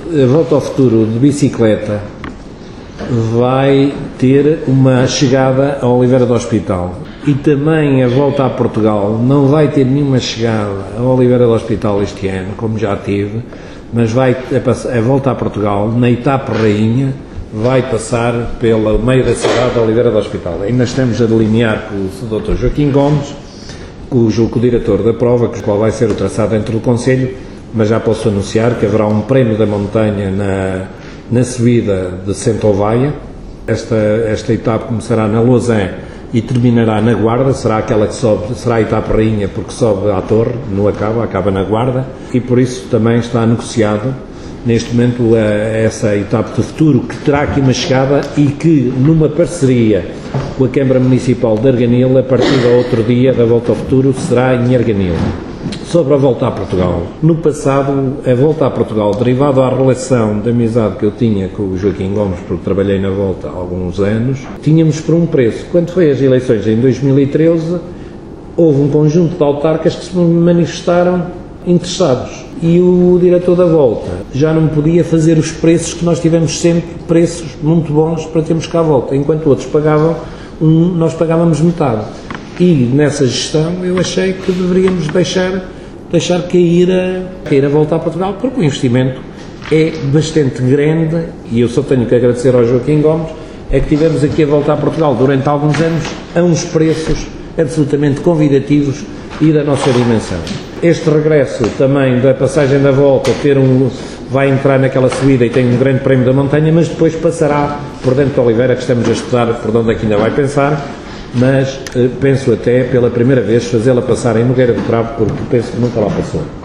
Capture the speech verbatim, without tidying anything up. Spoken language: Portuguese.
a Volta ao Futuro de bicicleta vai ter uma chegada a Oliveira do Hospital, e também a Volta a Portugal não vai ter nenhuma chegada a Oliveira do Hospital este ano, como já teve, mas vai a Volta a Portugal, na etapa rainha, vai passar pelo meio da cidade de Oliveira do Hospital. Ainda estamos a delinear com o doutor Joaquim Gomes, cujo o diretor da prova, que qual vai ser o traçado dentro do Conselho, mas já posso anunciar que haverá um prémio da montanha na, na subida de Centovaia. Esta, esta etapa começará na Lousã e terminará na Guarda, será aquela que sobe, será a etapa rainha porque sobe à torre, não acaba, acaba na Guarda, e por isso também está negociado neste momento essa etapa do futuro, que terá aqui uma chegada e que numa parceria com a Câmara Municipal de Arganil, a partir do outro dia da Volta ao Futuro, será em Arganil. Sobre a Volta a Portugal, no passado, a Volta a Portugal, derivado à relação de amizade que eu tinha com o Joaquim Gomes, porque trabalhei na Volta há alguns anos, tínhamos por um preço. Quando foi as eleições em dois mil e treze, houve um conjunto de autarcas que se manifestaram interessados, e o diretor da Volta já não podia fazer os preços que nós tivemos sempre, preços muito bons para termos cá a Volta, enquanto outros pagavam, um, nós pagávamos metade. E nessa gestão eu achei que deveríamos deixar, deixar cair, a, cair a Volta a Portugal, porque o investimento é bastante grande, e eu só tenho que agradecer ao Joaquim Gomes, é que tivemos aqui a Volta a Portugal durante alguns anos a uns preços absolutamente convidativos e da nossa dimensão. Este regresso também da passagem da Volta ter um, vai entrar naquela subida e tem um grande prémio da montanha, mas depois passará por dentro de Oliveira, que estamos a estudar por onde é que ainda vai pensar, mas eh, penso até pela primeira vez fazê-la passar em Nogueira do Cravo, porque penso que nunca lá passou.